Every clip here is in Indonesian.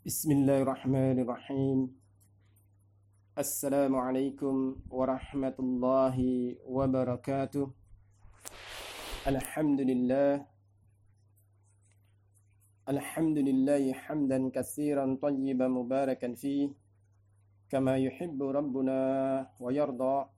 Bismillahirrahmanirrahim. Assalamualaikum warahmatullahi wabarakatuh. Alhamdulillah. Alhamdulillahi hamdan katsiran tayyiban mubarakan fih kama yuhibbu rabbuna wa yarda.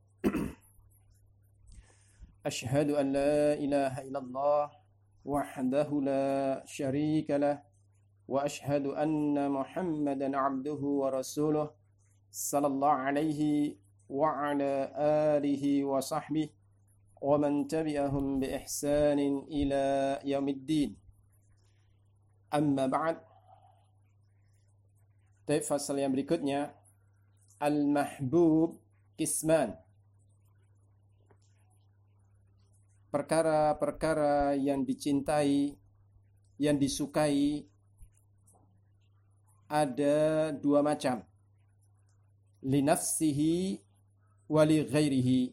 Ashhadu an la ilaha illallah wahdahu la syarika lah wa ashhadu anna Muhammadan abduhu wa rasuluh sallallahu alaihi wa ala alihi wa sahbihi wa man tabi'ahum bi ihsanin ila yaumiddin. Amma ba'd. Fasal yang berikutnya, al-mahbub qisman. Perkara-perkara yang dicintai, yang disukai ada dua macam. Li nafsihi wa li ghairihi.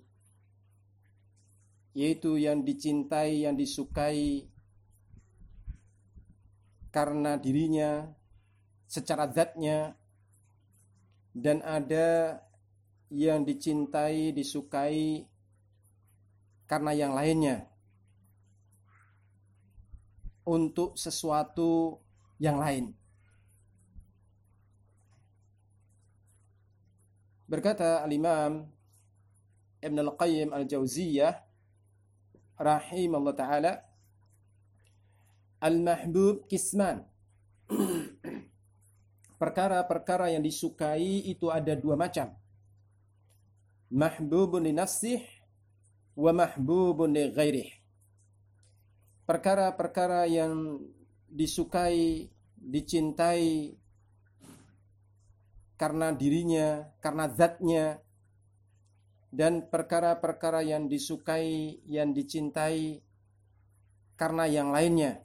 Yaitu yang dicintai, yang disukai karena dirinya secara zatnya, dan ada yang dicintai, disukai karena yang lainnya, untuk sesuatu yang lain. Berkata al-Imam Ibn al-Qayyim al-Jauziyah rahimahullah ta'ala, al-mahbub qisman. Perkara-perkara yang disukai itu ada dua macam. Mahbubun li nafsih wa mahbubun li ghairih. Perkara-perkara yang disukai, dicintai karena dirinya, karena zatnya, dan perkara-perkara yang disukai, yang dicintai karena yang lainnya,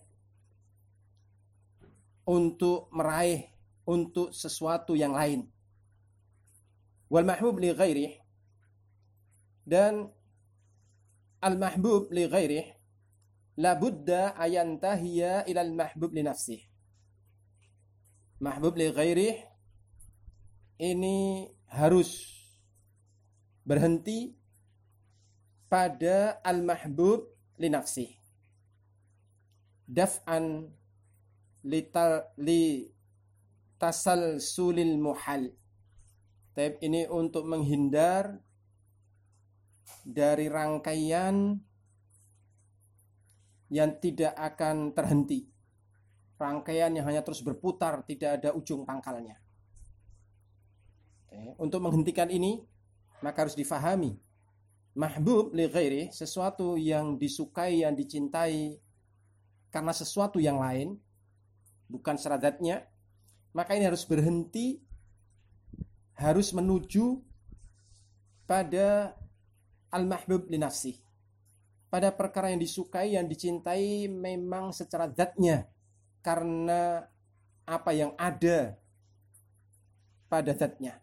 untuk meraih, untuk sesuatu yang lain. Wal mahbub li ghairih, dan al mahbub li ghairih la budda ayantahiya ila al mahbub li nafsih. Mahbub li ghairih ini harus berhenti pada al-mahbub li nafsih. Daf'an li tasalsulil muhal. Ini untuk menghindar dari rangkaian yang tidak akan terhenti. Rangkaian yang hanya terus berputar, tidak ada ujung pangkalnya. Untuk menghentikan ini, maka harus difahami. Mahbub li ghairi, sesuatu yang disukai, yang dicintai karena sesuatu yang lain, bukan secara zatnya, maka ini harus berhenti, harus menuju pada al-mahbub li nafsi, pada perkara yang disukai, yang dicintai memang secara zatnya, karena apa yang ada pada zatnya,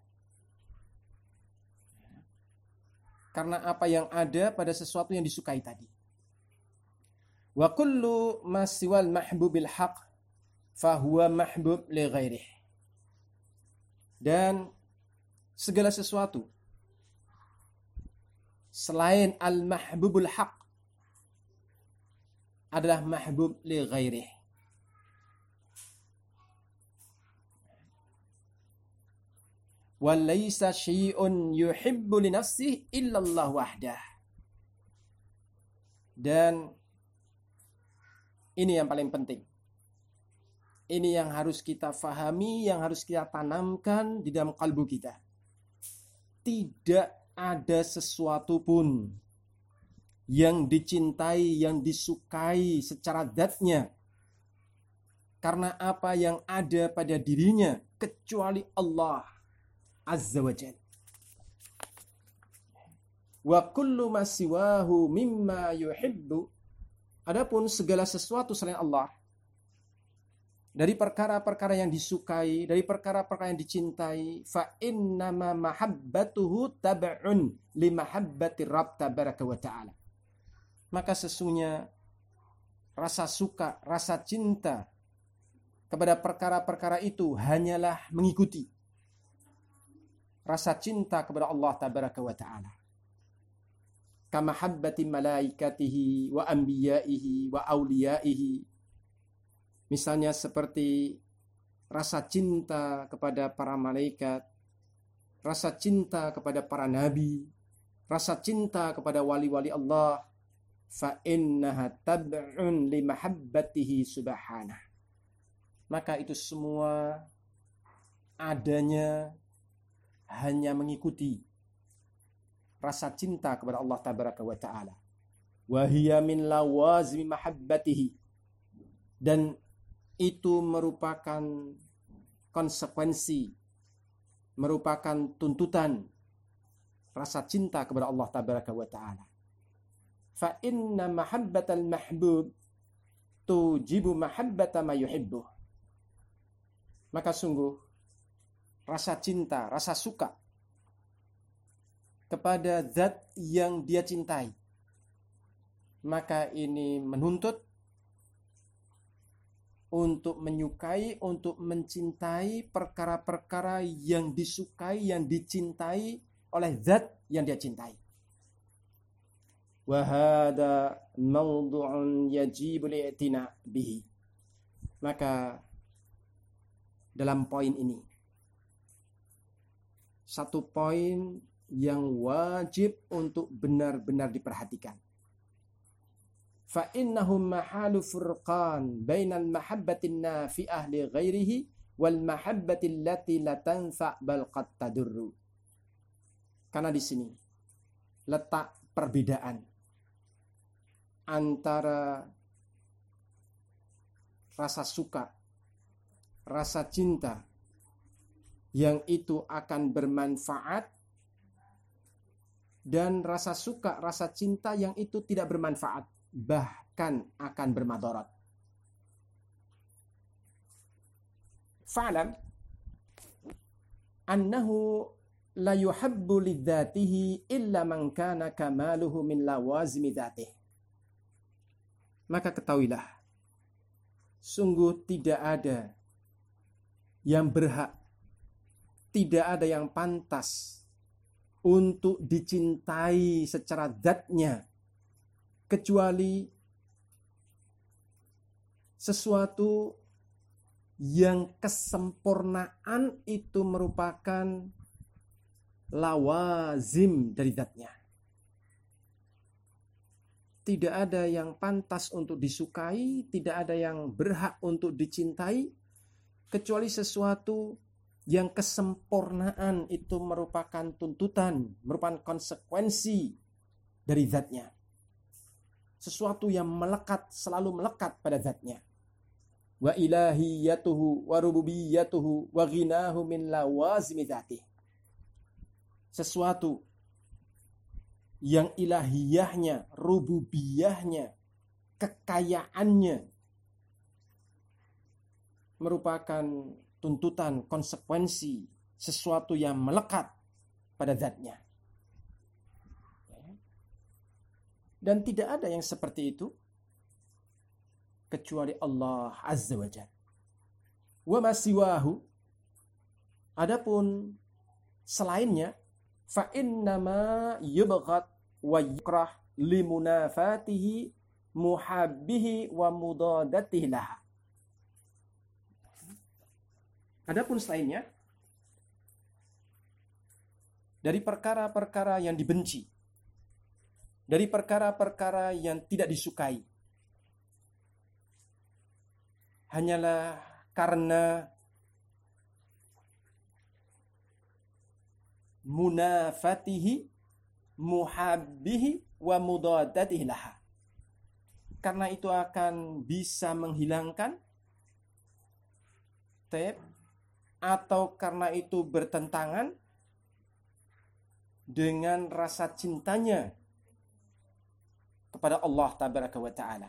karena apa yang ada pada sesuatu yang disukai tadi. Wa kullu ma siwal mahbubil haq fahuwa mahbub li ghairih. Dan segala sesuatu selain al-mahbubul haq adalah mahbub li ghairih. Walaysa syai'un yuhibbu li nafsihi illa Allah wahdah. Dan ini yang paling penting. Ini yang harus kita fahami, yang harus kita tanamkan di dalam kalbu kita. Tidak ada sesuatu pun yang dicintai, yang disukai secara zatnya karena apa yang ada pada dirinya, kecuali Allah Azza wa Jalla. Wa kullu ma siwahu mimma yuhibbu. Adapun segala sesuatu selain Allah, dari perkara-perkara yang disukai, dari perkara-perkara yang dicintai, fa innama mahabbatuhu tab'un li mahabbati Rabb tabaraka wa ta'ala. Maka sesungguhnya rasa suka, rasa cinta kepada perkara-perkara itu hanyalah mengikuti rasa cinta kepada Allah tabaraka wa ta'ala. Kama habbati malaikatihi wa anbiyaihi wa auliyaihi. Misalnya seperti rasa cinta kepada para malaikat, rasa cinta kepada para nabi, rasa cinta kepada wali-wali Allah. Fa innaha tab'un li mahabbatihi subhanah. Maka itu semua adanya hanya mengikuti rasa cinta kepada Allah tabaraka wa ta'ala. Wa hiya min lawazimi mahabbatihi. Dan itu merupakan konsekuensi, merupakan tuntutan rasa cinta kepada Allah tabaraka wa ta'ala. Fa inna mahabbatal mahbub tujibu mahabbata ma yuhibbuh. Maka sungguh rasa cinta, rasa suka kepada zat yang dia cintai, maka ini menuntut untuk menyukai, untuk mencintai perkara-perkara yang disukai, yang dicintai oleh zat yang dia cintai. Wa hada mawdu'un yajibul i'tina bihi. Maka dalam poin ini, satu poin yang wajib untuk benar-benar diperhatikan. Fa innahum mahalu furqan bainal mahabbatin nafi'ah li ghairihi wal mahabbatil lati la tanfa' bal qad tadurru. Karena di sini letak perbedaan antara rasa suka, rasa cinta yang itu akan bermanfaat dan rasa suka, rasa cinta yang itu tidak bermanfaat, bahkan akan bermadarat. Fa'lam annahu la yuhabbu lidzatihi illa man kana kamaluhu min lawazimi dzatihi. Maka ketahuilah, sungguh tidak ada yang berhak, tidak ada yang pantas untuk dicintai secara zatnya kecuali sesuatu yang kesempurnaan itu merupakan lawazim dari zatnya. Tidak ada yang pantas untuk disukai, tidak ada yang berhak untuk dicintai kecuali sesuatu yang kesempurnaan itu merupakan tuntutan, merupakan konsekuensi dari zatnya. Sesuatu yang melekat, selalu melekat pada zatnya. Wa ilahiyatuhu wa rububiyatuhu wa ghinahu min lawazimi dzatihi. Sesuatu yang ilahiyahnya, rububiyahnya, kekayaannya merupakan tuntutan, konsekuensi, sesuatu yang melekat pada zatnya. Dan tidak ada yang seperti itu kecuali Allah Azza wa Jalla. Wa ma siwahu, adapun selainnya, fa innama yubghad wa yukrah limunafatihi muhabbihi wa mudadatihi laha. Adapun selainnya dari perkara-perkara yang dibenci, dari perkara-perkara yang tidak disukai, hanyalah karena munafatihi muhabbihi wa mudadatihi laha. Karena itu akan bisa menghilangkan atau karena itu bertentangan dengan rasa cintanya kepada Allah tabaraka wa ta'ala.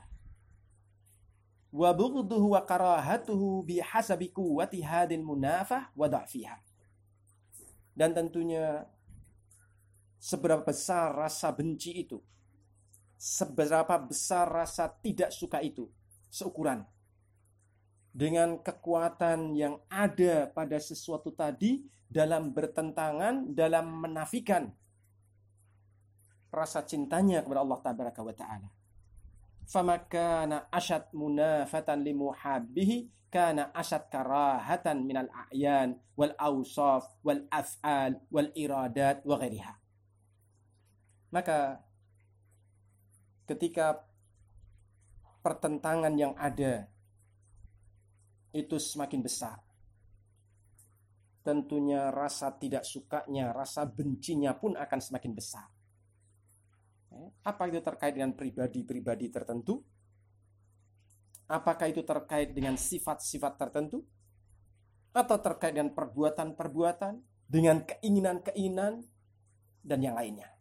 Wa bughduhu wa karahatuhu bihasabi quwwati hadil munafah wa dha'fiha. Dan tentunya seberapa besar rasa benci itu, seberapa besar rasa tidak suka itu, seukuran dengan kekuatan yang ada pada sesuatu tadi dalam bertentangan, dalam menafikan rasa cintanya kepada Allah Tabaraka wa Ta'ala. Famakana asyad munafatan limuhabbihi kana asyad karahatan minal a'yan wal awsaf wal af'al wal iradat wa ghairiha. Maka ketika pertentangan yang ada itu semakin besar, tentunya rasa tidak sukanya, rasa bencinya pun akan semakin besar. Apa itu terkait dengan pribadi-pribadi tertentu? Apakah itu terkait dengan sifat-sifat tertentu? Atau terkait dengan perbuatan-perbuatan, dengan keinginan-keinginan, dan yang lainnya?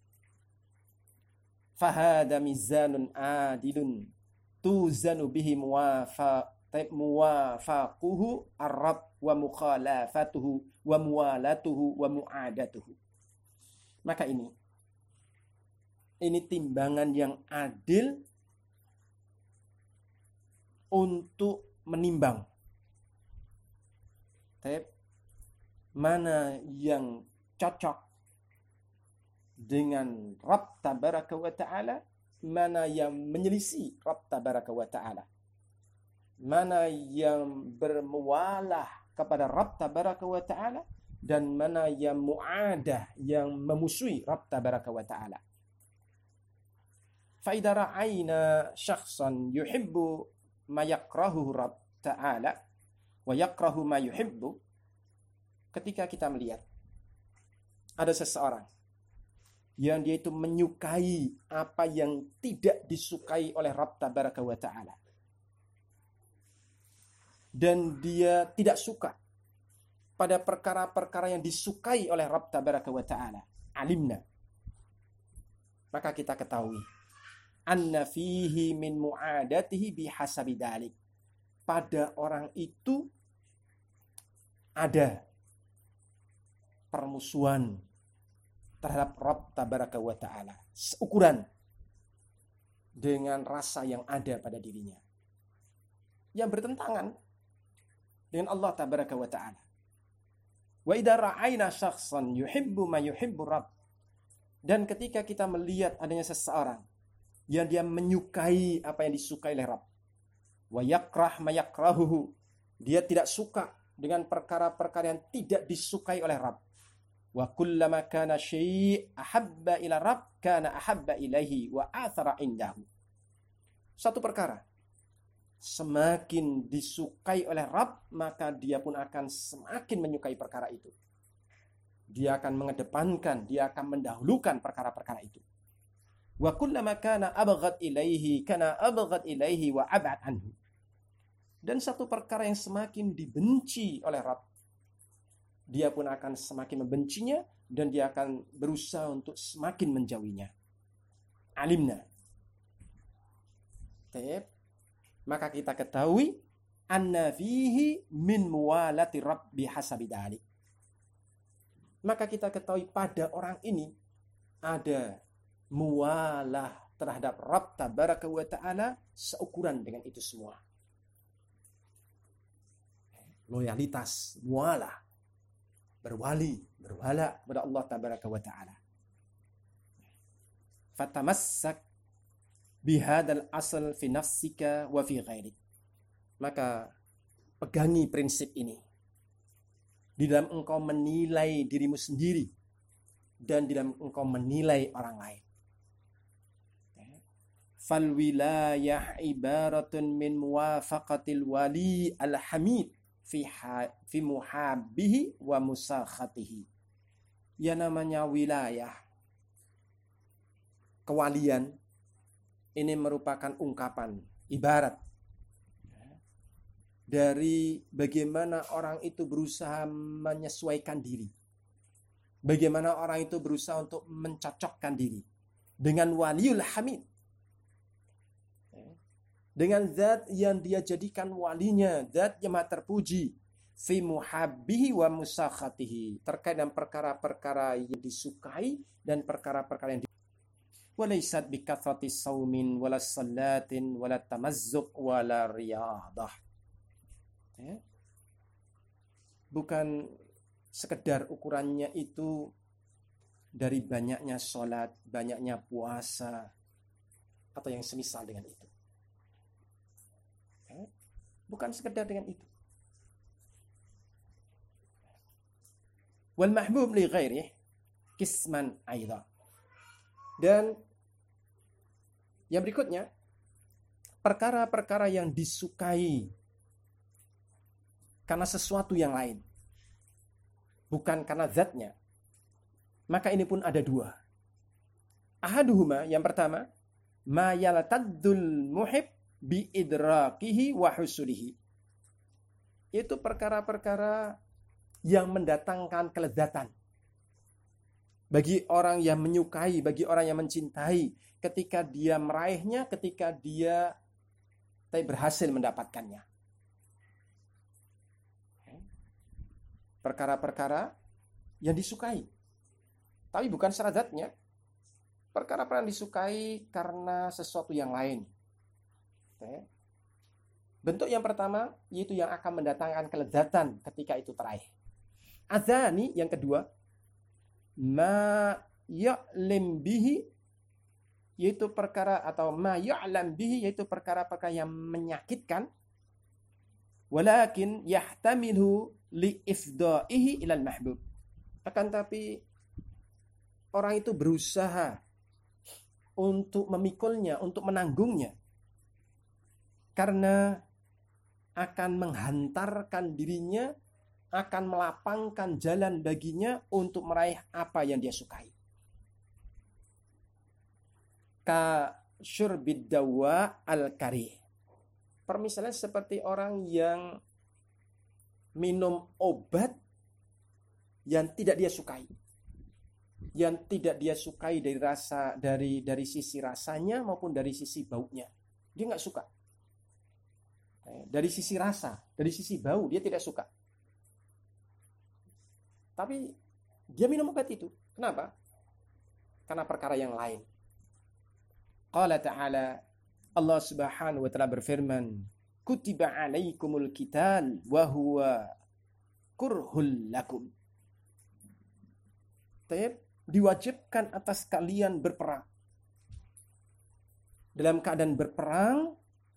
Fahada mizanun adilun tuzanu bihi muwafaquhu ar-rabb wa mukhalafatuhu wa muwalatuhu wa mu'adatuhu. Maka ini timbangan yang adil untuk menimbang mana yang cocok dengan Rabb Tabaraka wa Ta'ala, mana yang menyelisih Rabb Tabaraka wa Ta'ala, mana yang bermualah kepada Rabb Tabaraka wa Ta'ala, dan mana yang mu'adah, yang memusuhi Rabb Tabaraka wa Ta'ala. فإذا رأينا شخصا يحب ما يكرهه رب تعالى ويكره ما يحب, ketika kita melihat ada seseorang yang dia itu menyukai apa yang tidak disukai oleh Rabb Tabaraka wa Ta'ala, dan dia tidak suka pada perkara-perkara yang disukai oleh Rabb Tabaraka wa Ta'ala, alimna, maka kita ketahui anna fihi min mu'adatihi bihasabi dalik, pada orang itu ada permusuhan terhadap Rabb Tabaraka wa Ta'ala seukuran dengan rasa yang ada pada dirinya yang bertentangan dengan Allah Tabaraka wa Ta'ala. Wa idza ra'ayna syakhsan yuhibbu ma yuhibbu Rabb, dan ketika kita melihat adanya seseorang yang dia menyukai apa yang disukai oleh Rabb, wa yakrah ma yakrahuhu, dia tidak suka dengan perkara-perkara yang tidak disukai oleh Rabb, wa kullama kana syai' ahabba ila Rabb kana ahabba ilaihi wa athara indahu. Satu perkara semakin disukai oleh Rabb, maka dia pun akan semakin menyukai perkara itu. Dia akan mengedepankan, dia akan mendahulukan perkara-perkara itu. Wa kullama kana abghad ilaihi kana abghad ilaihi wa ab'ad anhu. Dan satu perkara yang semakin dibenci oleh Rabb, dia pun akan semakin membencinya dan dia akan berusaha untuk semakin menjauhinya. Alimna. Maka kita ketahui anna fihi min muwalati Rabb bihasabi dalik. Maka kita ketahui pada orang ini ada muwalah terhadap Rabb Tabaraka wa Ta'ala seukuran dengan itu semua. Loyalitas, muwalah, berwala kepada Allah Tabaraka wa Ta'ala. Fatamassak bihadal asal fi nafsika wa fi ghairik. Maka pegangi prinsip ini di dalam engkau menilai dirimu sendiri dan di dalam engkau menilai orang lain. Fal wilayah ibaratun min muwafaqatil wali al-hamid fi muhabbihi wa musakhatihi. Ya, namanya wilayah, kewalian, ini merupakan ungkapan, ibarat dari bagaimana orang itu berusaha menyesuaikan diri. Bagaimana orang itu berusaha untuk mencocokkan diri dengan waliul hamid, dengan zat yang dia jadikan walinya, zat yang maha terpuji, fi muhabbihi wa musakhatihi, terkait dengan perkara-perkara yang disukai dan perkara-perkara yang walaysat bi kathrati saumin wala salatin wala tamazzuq wala riyadah. Ya. Bukan sekedar ukurannya itu dari banyaknya sholat, banyaknya puasa, atau yang semisal dengan itu. Ya. Bukan sekedar dengan itu. Wal mahbub li ghairih kisman aidha. Dan yang berikutnya, perkara-perkara yang disukai karena sesuatu yang lain, bukan karena zatnya, maka ini pun ada dua. Ahaduhuma, yang pertama, ma yaltaddul muhib bi idrakihi wa husulihi. Itu perkara-perkara yang mendatangkan kelezatan bagi orang yang menyukai, bagi orang yang mencintai, ketika dia meraihnya, ketika dia berhasil mendapatkannya. Perkara-perkara yang disukai, tapi bukan secara zatnya. Perkara-perkara yang disukai karena sesuatu yang lain. Bentuk yang pertama yaitu yang akan mendatangkan kelezatan ketika itu teraih. Adzani, yang kedua, ma ya'lam bihi, yaitu perkara, atau ma ya'lam bihi, yaitu perkara-perkara yang menyakitkan, walakin yahtamilu li ifda'ihi ilal mahbub. Akan tapi orang itu berusaha untuk memikulnya, untuk menanggungnya, karena akan menghantarkan dirinya, akan melapangkan jalan baginya untuk meraih apa yang dia sukai. Ka syurbid dawa al-karih. Permisalan seperti orang yang minum obat yang tidak dia sukai. Yang tidak dia sukai dari rasa, dari sisi rasanya maupun dari sisi baunya. Dia nggak suka. Dari sisi rasa, dari sisi bau dia tidak suka. Tapi dia minum obat itu. Kenapa? Karena perkara yang lain. Qala ta'ala, Allah Subhanahu wa ta'ala berfirman, kutiba alaikumul qital wa huwa kurhul lakum. Diwajibkan atas kalian berperang. Dalam keadaan berperang,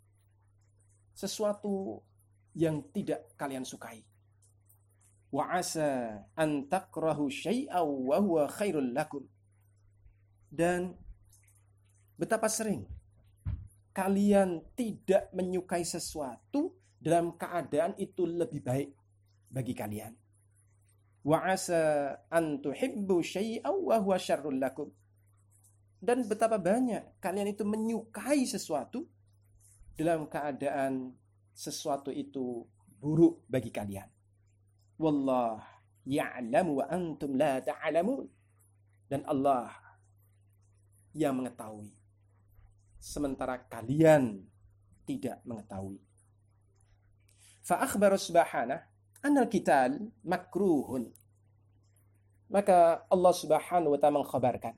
sesuatu yang tidak kalian sukai. Wa asa an takrahu syai'aw wa huwa khairul lakum. Dan betapa sering kalian tidak menyukai sesuatu dalam keadaan itu lebih baik bagi kalian. Wa asa an tuhibbu syai'aw wa huwa syarrul lakum. Dan betapa banyak kalian itu menyukai sesuatu dalam keadaan sesuatu itu buruk bagi kalian. Wallah ya'lamu wa antum la ta'lamun. Dan Allah yang mengetahui, sementara kalian tidak mengetahui. Fa akhbara subhanahu annal qital makruhun. Maka Allah Subhanahu wa ta'ala mengkhabarkan,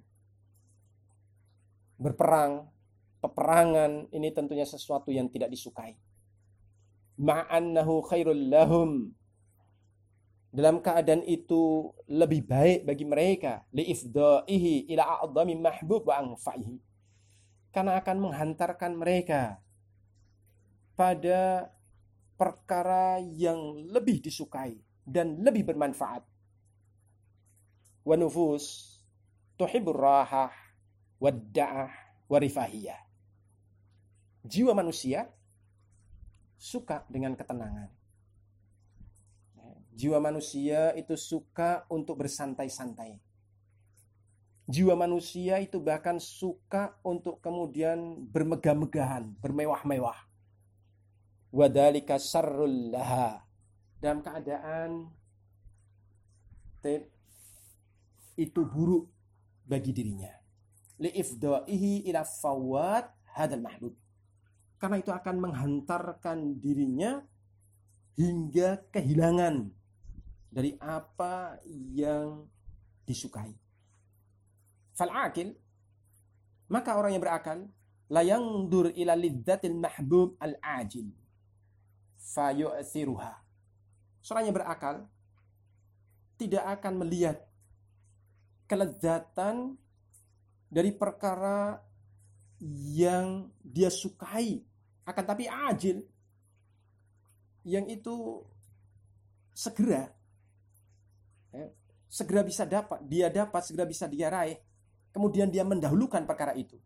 berperang, peperangan ini tentunya sesuatu yang tidak disukai. Ma'annahu khairul lahum. Dalam keadaan itu lebih baik bagi mereka. Li'ifda'ihi ila a'adhami mahbub wa anfa'ihi. Karena akan menghantarkan mereka pada perkara yang lebih disukai dan lebih bermanfaat. Wa nufus tuhibbur rahah wadda'ah warifahiyah. Jiwa manusia suka dengan ketenangan. Jiwa manusia itu suka untuk bersantai-santai. Jiwa manusia itu bahkan suka untuk kemudian bermegah-megahan, bermewah-mewah. Wadhalika syarrul laha. Dalam keadaan itu buruk bagi dirinya. Li'ifda'ihi ila fawat hadal mahbub. Karena itu akan menghantarkan dirinya hingga kehilangan dari apa yang disukai. Fal'akil, maka orang yang berakal, la yangdur ila lidzatil mahbub al-ajil fayu'thiruha. Seorang yang berakal tidak akan melihat kelezatan dari perkara yang dia sukai, akan tapi ajil, yang itu segera bisa dapat, segera bisa dia raih, kemudian dia mendahulukan perkara itu.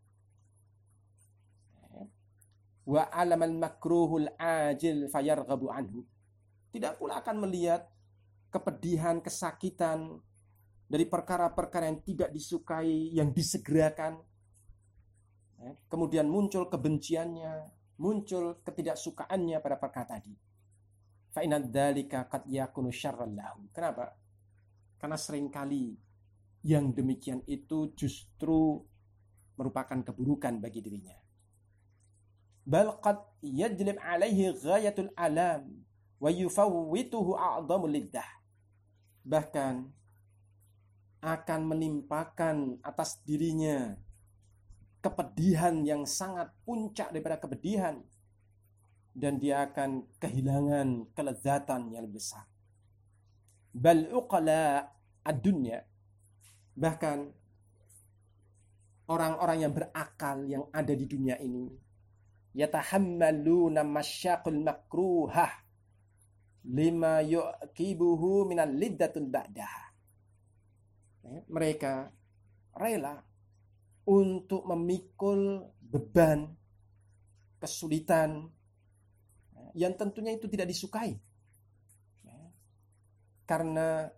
Wa alamal makruhul ajil fayarghabu anhu. Tidak pula akan melihat kepedihan, kesakitan dari perkara-perkara yang tidak disukai, yang disegerakan. Kemudian muncul kebenciannya, muncul ketidaksukaannya pada perkara tadi. Fa inna dzalika qad yakunu syarran lahu. Kenapa? Karena seringkali yang demikian itu justru merupakan keburukan bagi dirinya. Bal qad yajlib alaihi ghayatul alam wa yufawwituhu a'dhamul liddah. Bahkan akan menimpakan atas dirinya kepedihan yang sangat puncak daripada kepedihan, dan dia akan kehilangan kelezatan yang lebih besar. Bal uqala ad-dunya, bahkan orang-orang yang berakal yang ada di dunia ini, yatahammaluna masyaqul makruhah lima yu'kibuhu minal liddatul ba'daha. Mereka rela untuk memikul beban kesulitan yang tentunya itu tidak disukai, karena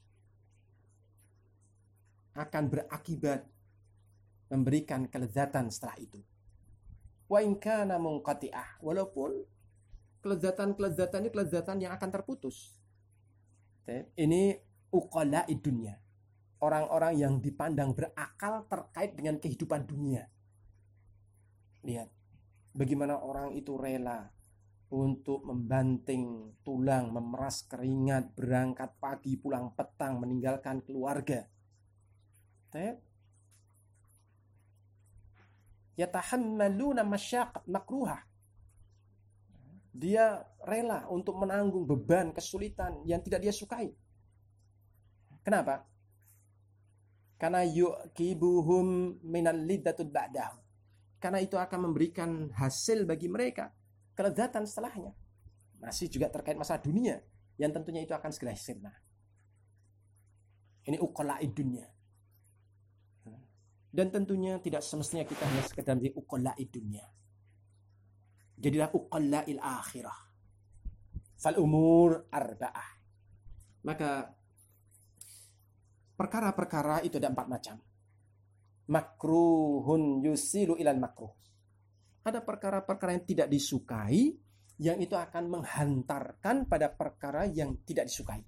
akan berakibat memberikan kelezatan setelah itu. Wa in kana munqati'ah, walaupun kelezatan ini kelezatan yang akan terputus. Ini uqala'id dunya, orang-orang yang dipandang berakal terkait dengan kehidupan dunia. Lihat bagaimana orang itu rela untuk membanting tulang, memeras keringat, berangkat pagi, pulang petang, meninggalkan keluarga. Yatahammaluna masyaqat makruhah. Dia rela untuk menanggung beban kesulitan yang tidak dia sukai. Kenapa? Karena yu'kibuhum minal liddatul ba'dahu. Karena itu akan memberikan hasil bagi mereka, kelezatan setelahnya. Masih juga terkait masalah dunia yang tentunya itu akan segera sirna. Ini uqala'id dunya. Dan tentunya tidak semestinya kita hanya sekedar menjadi uqala'id dunya. Jadilah uqala'il akhirah. Fal umur arba'ah. Maka perkara-perkara itu ada 4 macam. Makruhun yusilu ilal makruh. Ada perkara-perkara yang tidak disukai, yang itu akan menghantarkan pada perkara yang tidak disukai.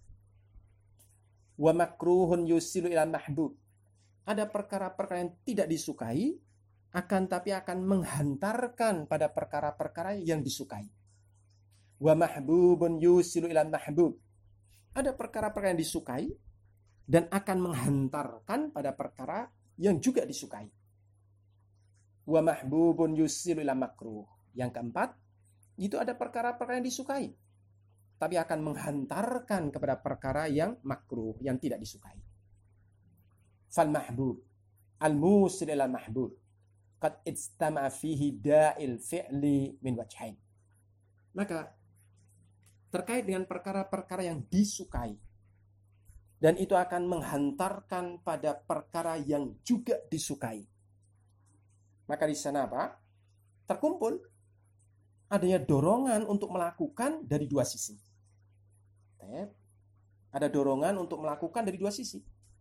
Wa makruhun yusilu ilal mahbub. Ada perkara-perkara yang tidak disukai, akan tapi akan menghantarkan pada perkara-perkara yang disukai. Wa mahbubun yusilu ilal mahbub. Ada perkara-perkara yang disukai dan akan menghantarkan pada perkara yang juga disukai. Wa mahbubun yusilu ila makruh. Yang keempat, itu ada perkara-perkara yang disukai, tapi akan menghantarkan kepada perkara yang makruh, yang tidak disukai. Fal mahbub al-musil ila mahbub qad istama'a fihi da'il fi'li min wajhain. Maka terkait dengan perkara-perkara yang disukai, dan itu akan menghantarkan pada perkara yang juga disukai. Maka di sana apa? Terkumpul adanya dorongan untuk melakukan dari 2 sisi. Ada dorongan untuk melakukan dari 2 sisi.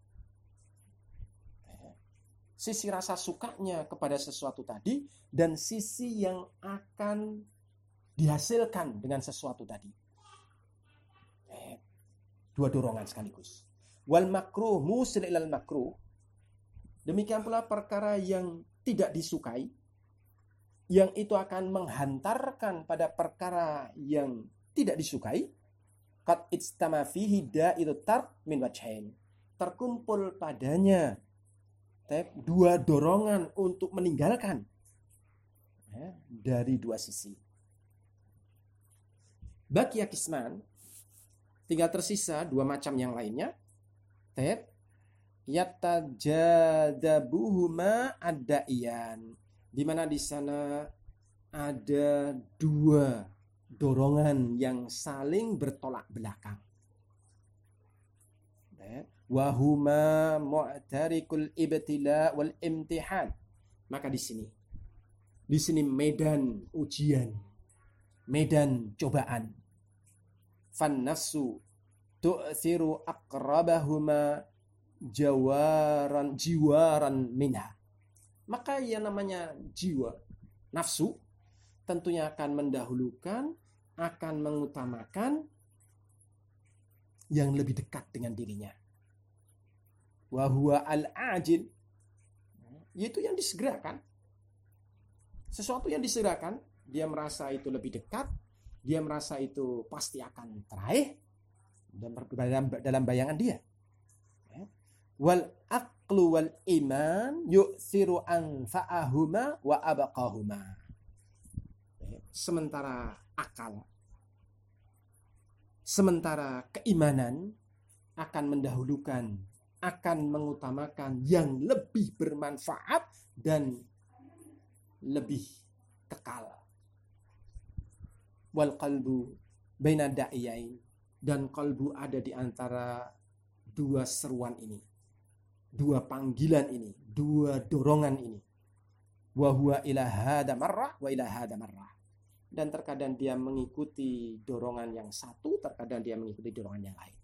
Sisi rasa sukanya kepada sesuatu tadi dan sisi yang akan dihasilkan dengan sesuatu tadi. 2 dorongan sekaligus. Wal makruh musil ilal makruh. Demikian pula perkara yang tidak disukai, yang itu akan menghantarkan pada perkara yang tidak disukai. Qad istama fihi da'ilut tark min wajhain. Terkumpul padanya 2 dorongan untuk meninggalkan dari 2 sisi. Baqiya qisman, tinggal tersisa dua macam yang lainnya. Yatajadabuhuma ad-da'iyan, di mana di sana ada dua dorongan yang saling bertolak belakang. Wahuma mu'tarikul ibtila wal imtihan. Maka di sini medan ujian, medan cobaan. Fan nafsu tu'thiru aqrabahuma jiwaran minha. Maka yang namanya jiwa, nafsu, tentunya akan mendahulukan, akan mengutamakan yang lebih dekat dengan dirinya. Wa huwa al-ajil, yaitu yang disegerakan. Sesuatu yang disegerakan, dia merasa itu lebih dekat, dia merasa itu pasti akan teraih dalam bayangan dia. Wal aqlu wal iman yu'thiru anfa'ahuma wa abaqahuma. Sementara akal, sementara keimanan akan mendahulukan, akan mengutamakan yang lebih bermanfaat dan lebih kekal. Wal qalbu baina da'iyain, dan kalbu ada di antara dua seruan ini, dua panggilan ini, dua dorongan ini. Wa huwa ila hada marrah wa ila hada marrah. Dan terkadang dia mengikuti dorongan yang satu, terkadang dia mengikuti dorongan yang lain.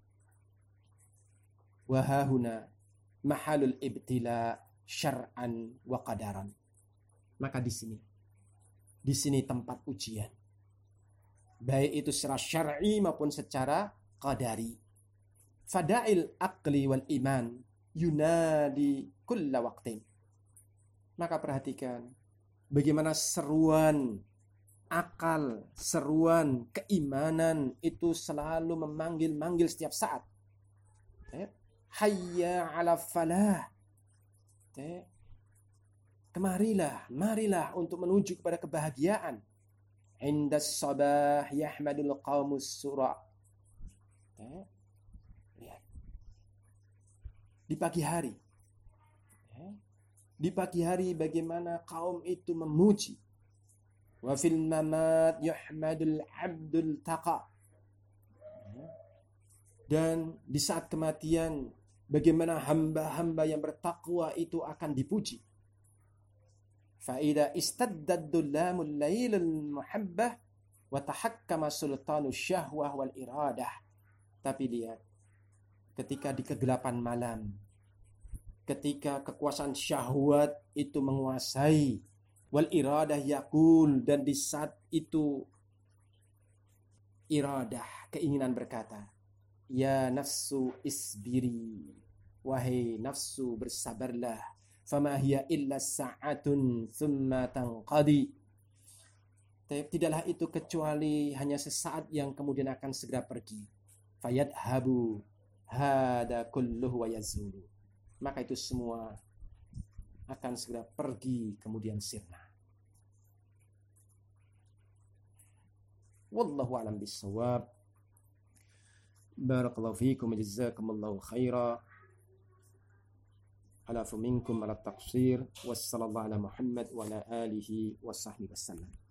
Wa hahuna mahalul ibtila syar'an wa qadaran. Maka di sini tempat ujian, baik itu secara syar'i maupun secara qadari. Fada'il aqli wal iman yunadi kulla waqtin. Maka perhatikan bagaimana seruan akal, seruan keimanan itu selalu memanggil-manggil setiap saat. Hayya 'ala falah. Marilah untuk menuju kepada kebahagiaan. Indas sabah yahmadul qaumus sura. Lihat. Di pagi hari. Di pagi hari bagaimana kaum itu memuji. Wa fil mamat yahmadul abdul taqa. Dan di saat kematian bagaimana hamba-hamba yang bertakwa itu akan dipuji. Fa'idha istaddad dulamul lailul muhabbah wa tahakkama sultanu syahwah wal iradah. Tapi lihat, ketika di kegelapan malam, ketika kekuasaan syahwat itu menguasai, wal iradah yakul, dan di saat itu iradah, keinginan berkata, ya nafsu isbiri, wahai nafsu bersabarlah, fama hiya illa sa'atun thumma tanqadi. Tidaklah itu kecuali hanya sesaat yang kemudian akan segera pergi. Fayadhabu hada kulluhu wa yazulu. Maka itu semua akan segera pergi kemudian sirna. Wallahu a'lam bissawab. Barakallahu fiikum, jazakumullahu khaira. Alafu minkum ala taqsir. Wassallallahu ala Muhammad wa ala alihi wa sahbihi wasallam.